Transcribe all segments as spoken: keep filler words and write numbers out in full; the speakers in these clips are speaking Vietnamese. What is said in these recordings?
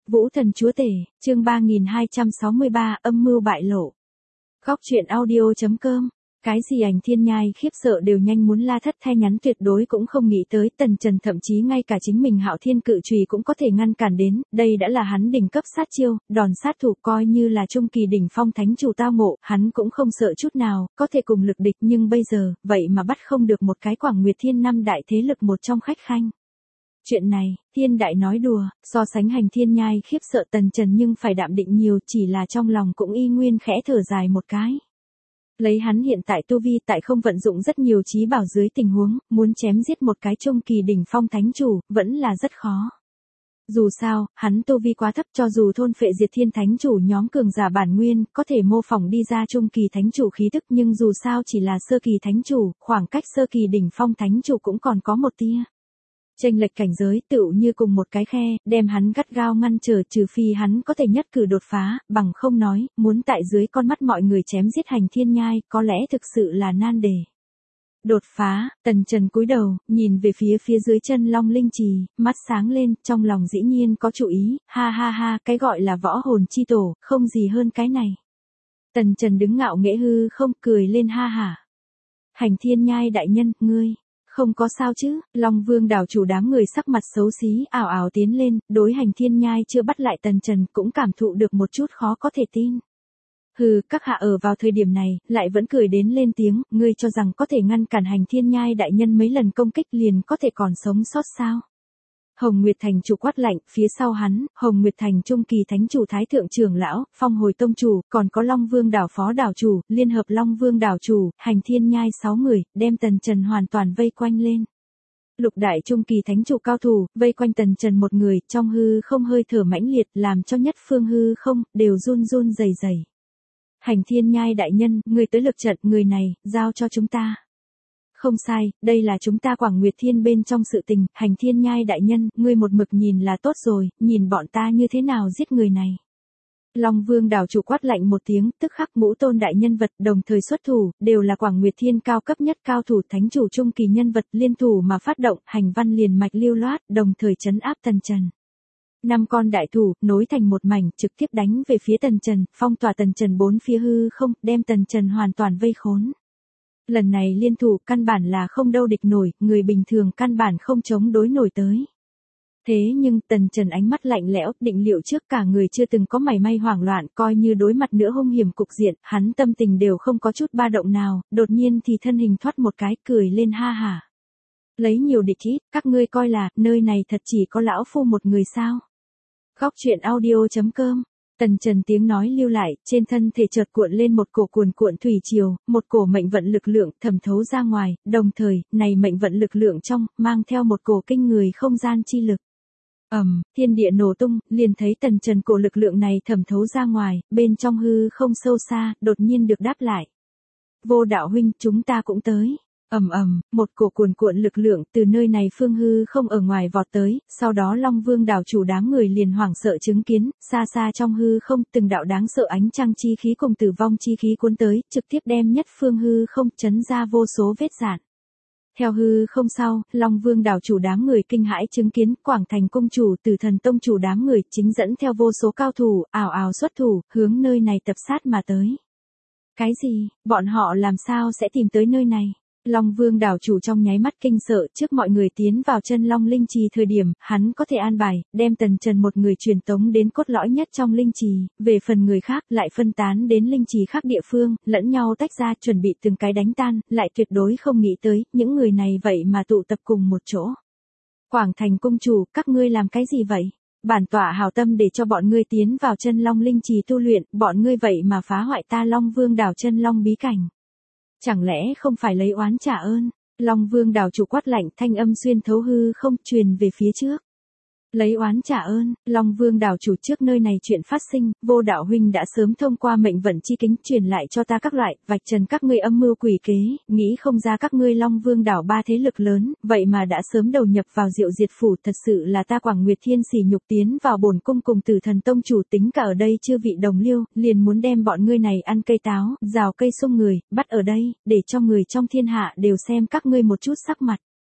Vũ thần chúa tể, chương ba nghìn hai trăm sáu mươi ba, âm mưu bại lộ. Góc truyện audio chấm com. Cái gì ảnh thiên nhai khiếp sợ đều nhanh muốn la thất thay nhắn tuyệt đối cũng không nghĩ tới Tần Trần thậm chí ngay cả chính mình Hạo Thiên cự chùy cũng có thể ngăn cản đến, đây đã là hắn đỉnh cấp sát chiêu, đòn sát thủ coi như là trung kỳ đỉnh phong thánh chủ tao ngộ, hắn cũng không sợ chút nào, có thể cùng lực địch nhưng bây giờ, vậy mà bắt không được một cái Quảng Nguyệt Thiên năm đại thế lực một trong khách khanh. Chuyện này, thiên đại nói đùa, so sánh hành thiên nhai khiếp sợ Tần Trần nhưng phải đạm định nhiều, chỉ là trong lòng cũng y nguyên khẽ thở dài một cái. Lấy hắn hiện tại tu vi tại không vận dụng rất nhiều trí bảo dưới tình huống, muốn chém giết một cái trung kỳ đỉnh phong thánh chủ, vẫn là rất khó. Dù sao, hắn tu vi quá thấp, cho dù thôn phệ diệt thiên thánh chủ nhóm cường giả bản nguyên, có thể mô phỏng đi ra trung kỳ thánh chủ khí tức, nhưng dù sao chỉ là sơ kỳ thánh chủ, khoảng cách sơ kỳ đỉnh phong thánh chủ cũng còn có một tia. Chênh lệch cảnh giới tựu như cùng một cái khe, đem hắn gắt gao ngăn trở, trừ phi hắn có thể nhất cử đột phá, bằng không nói, muốn tại dưới con mắt mọi người chém giết hành thiên nhai, có lẽ thực sự là nan đề. Đột phá, Tần Trần cúi đầu, nhìn về phía phía dưới chân Long Linh Trì, mắt sáng lên, trong lòng dĩ nhiên có chủ ý, ha ha ha, cái gọi là võ hồn chi tổ, không gì hơn cái này. Tần Trần đứng ngạo nghễ hư không, cười lên ha hả. Hành thiên nhai đại nhân, ngươi. Không có sao chứ, Long Vương đảo chủ đám người sắc mặt xấu xí, ảo ảo tiến lên, đối hành thiên nhai chưa bắt lại Tần Trần cũng cảm thụ được một chút khó có thể tin. Hừ, các hạ ở vào thời điểm này, lại vẫn cười đến lên tiếng, ngươi cho rằng có thể ngăn cản hành thiên nhai đại nhân mấy lần công kích liền có thể còn sống sót sao? Hồng Nguyệt Thành chủ quát lạnh, phía sau hắn, Hồng Nguyệt Thành trung kỳ thánh chủ thái thượng trưởng lão, Phong Hồi tông chủ, còn có Long Vương đảo phó đảo chủ, liên hợp Long Vương đảo chủ, hành thiên nhai sáu người, đem Tần Trần hoàn toàn vây quanh lên. Lục đại trung kỳ thánh chủ cao thủ, vây quanh Tần Trần một người, trong hư không hơi thở mãnh liệt, làm cho nhất phương hư không, đều run run rẩy rẩy. Hành thiên nhai đại nhân, người tới lực trận, người này, giao cho chúng ta. Không sai, đây là chúng ta Quảng Nguyệt Thiên bên trong sự tình, hành thiên nhai đại nhân, ngươi một mực nhìn là tốt rồi, nhìn bọn ta như thế nào giết người này. Long Vương đảo chủ quát lạnh một tiếng, tức khắc ngũ tôn đại nhân vật đồng thời xuất thủ, đều là Quảng Nguyệt Thiên cao cấp nhất cao thủ thánh chủ trung kỳ nhân vật liên thủ mà phát động, hành văn liền mạch lưu loát, đồng thời trấn áp Tần Trần. Năm con đại thủ, nối thành một mảnh, trực tiếp đánh về phía Tần Trần, phong tỏa Tần Trần bốn phía hư không, đem Tần Trần hoàn toàn vây khốn. Lần này liên thủ căn bản là không đâu địch nổi, người bình thường căn bản không chống đối nổi tới. Thế nhưng Tần Trần ánh mắt lạnh lẽo, định liệu trước cả người chưa từng có mảy may hoảng loạn, coi như đối mặt nữa hung hiểm cục diện, hắn tâm tình đều không có chút ba động nào, đột nhiên thì thân hình thoát một cái, cười lên ha hả. Lấy nhiều địch ít, các ngươi coi là, nơi này thật chỉ có lão phu một người sao? Góc truyện audio chấm com. Tần Trần tiếng nói lưu lại, trên thân thể chợt cuộn lên một cổ cuồn cuộn thủy triều, một cổ mệnh vận lực lượng thẩm thấu ra ngoài, đồng thời, này mệnh vận lực lượng trong, mang theo một cổ kinh người không gian chi lực. Ầm, um, thiên địa nổ tung, liền thấy Tần Trần cổ lực lượng này thẩm thấu ra ngoài, bên trong hư không sâu xa, đột nhiên được đáp lại. Vô đạo huynh, chúng ta cũng tới. Ầm ầm, một cổ cuồn cuộn lực lượng từ nơi này phương hư không ở ngoài vọt tới, sau đó Long Vương đảo chủ đám người liền hoảng sợ chứng kiến, xa xa trong hư không, từng đạo đáng sợ ánh trăng chi khí cùng tử vong chi khí cuốn tới, trực tiếp đem nhất phương hư không chấn ra vô số vết rạn. Theo hư không sau, Long Vương đảo chủ đám người kinh hãi chứng kiến, Quảng Thành cung chủ, Tử Thần tông chủ đám người chính dẫn theo vô số cao thủ, ảo ảo xuất thủ, hướng nơi này tập sát mà tới. Cái gì, bọn họ làm sao sẽ tìm tới nơi này? Long Vương đảo chủ trong nháy mắt kinh sợ, trước mọi người tiến vào chân Long Linh Trì thời điểm, hắn có thể an bài, đem Tần Trần một người truyền tống đến cốt lõi nhất trong Linh Trì, về phần người khác lại phân tán đến Linh Trì khác địa phương, lẫn nhau tách ra chuẩn bị từng cái đánh tan, lại tuyệt đối không nghĩ tới, những người này vậy mà tụ tập cùng một chỗ. Quảng Thành cung chủ, các ngươi làm cái gì vậy? Bản tọa hào tâm để cho bọn ngươi tiến vào chân Long Linh Trì tu luyện, bọn ngươi vậy mà phá hoại ta Long Vương đảo chân Long bí cảnh. Chẳng lẽ không phải lấy oán trả ơn? Long Vương đảo chủ quát lạnh, thanh âm xuyên thấu hư không, truyền về phía trước. Lấy oán trả ơn, Long Vương đảo chủ trước nơi này chuyện phát sinh, vô đạo huynh đã sớm thông qua mệnh vận chi kính truyền lại cho ta các loại, vạch trần các ngươi âm mưu quỷ kế, nghĩ không ra các ngươi Long Vương đảo ba thế lực lớn, vậy mà đã sớm đầu nhập vào Diệu Diệt phủ, thật sự là ta Quảng Nguyệt Thiên sỉ nhục tiến vào bổn cung cùng Tử Thần tông chủ tính cả ở đây chưa vị đồng liêu, liền muốn đem bọn ngươi này ăn cây táo, rào cây sung người, bắt ở đây, để cho người trong thiên hạ đều xem các ngươi một chút sắc mặt.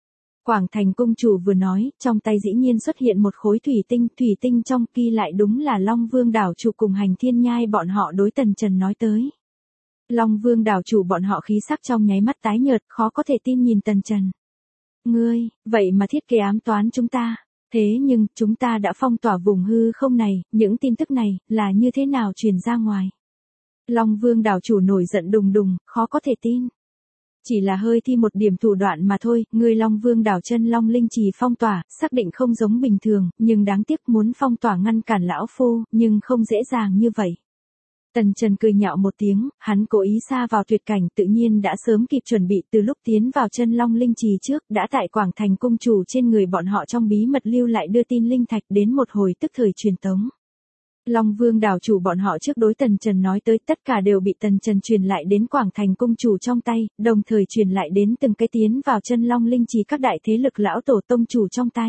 Quảng Thành cung chủ vừa nói, trong tay dĩ nhiên xuất hiện một khối thủy tinh, thủy tinh trong kia lại đúng là Long Vương đảo chủ cùng Hành Thiên Nhai bọn họ đối Tần Trần nói tới. Long Vương đảo chủ bọn họ khí sắc trong nháy mắt tái nhợt, khó có thể tin nhìn Tần Trần. Ngươi, vậy mà thiết kế ám toán chúng ta. Thế nhưng, chúng ta đã phong tỏa vùng hư không này, những tin tức này, là như thế nào truyền ra ngoài? Long Vương đảo chủ nổi giận đùng đùng, khó có thể tin. Chỉ là hơi thi một điểm thủ đoạn mà thôi, ngươi Long Vương đảo chân Long Linh Trì phong tỏa, xác định không giống bình thường, nhưng đáng tiếc muốn phong tỏa ngăn cản lão phu, nhưng không dễ dàng như vậy. Tần Trần cười nhạo một tiếng, hắn cố ý xa vào tuyệt cảnh tự nhiên đã sớm kịp chuẩn bị từ lúc tiến vào chân Long Linh Trì trước, đã tại Quảng Thành cung chủ trên người bọn họ trong bí mật lưu lại đưa tin linh thạch đến một hồi tức thời truyền tống. Long Vương đảo chủ bọn họ trước đối Tần Trần nói tới tất cả đều bị Tần Trần truyền lại đến Quảng Thành cung chủ trong tay, đồng thời truyền lại đến từng cái tiến vào chân Long Linh Trì các đại thế lực lão tổ tông chủ trong tay.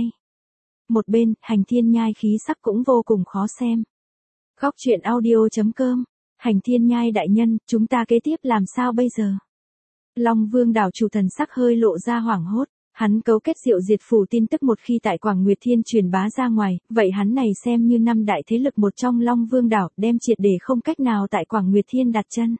Một bên, Hành Thiên Nhai khí sắc cũng vô cùng khó xem. Góc truyện audio chấm com. Hành Thiên Nhai đại nhân, chúng ta kế tiếp làm sao bây giờ? Long Vương đảo chủ thần sắc hơi lộ ra hoảng hốt. Hắn cấu kết Diệu Diệt Phủ tin tức một khi tại Quảng Nguyệt Thiên truyền bá ra ngoài, vậy hắn này xem như năm đại thế lực một trong Long Vương đảo, đem triệt để không cách nào tại Quảng Nguyệt Thiên đặt chân.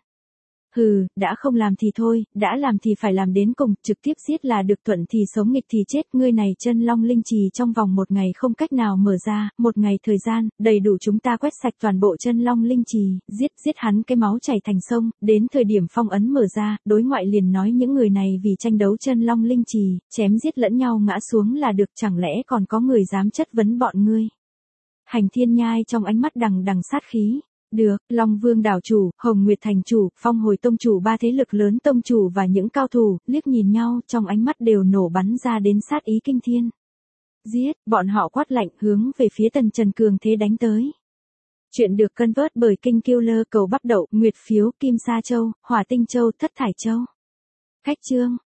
Hừ, đã không làm thì thôi, đã làm thì phải làm đến cùng, trực tiếp giết là được, thuận thì sống nghịch thì chết, ngươi này chân Long Linh Trì trong vòng một ngày không cách nào mở ra, một ngày thời gian, đầy đủ chúng ta quét sạch toàn bộ chân Long Linh Trì, giết, giết hắn cái máu chảy thành sông, đến thời điểm phong ấn mở ra, đối ngoại liền nói những người này vì tranh đấu chân Long Linh Trì, chém giết lẫn nhau ngã xuống là được, chẳng lẽ còn có người dám chất vấn bọn ngươi. Hành Thiên Nhai trong ánh mắt đằng đằng sát khí. Được, Long Vương đảo chủ, Hồng Nguyệt thành chủ, Phong Hồi tông chủ ba thế lực lớn tông chủ và những cao thủ, liếc nhìn nhau, trong ánh mắt đều nổ bắn ra đến sát ý kinh thiên. Giết, bọn họ quát lạnh hướng về phía Tần Trần cường thế đánh tới. Chuyện được cân vớt bởi Kinh Killer cầu bắp đậu, Nguyệt phiếu, Kim Sa Châu, Hỏa Tinh Châu, Thất Thải Châu. Khách chương.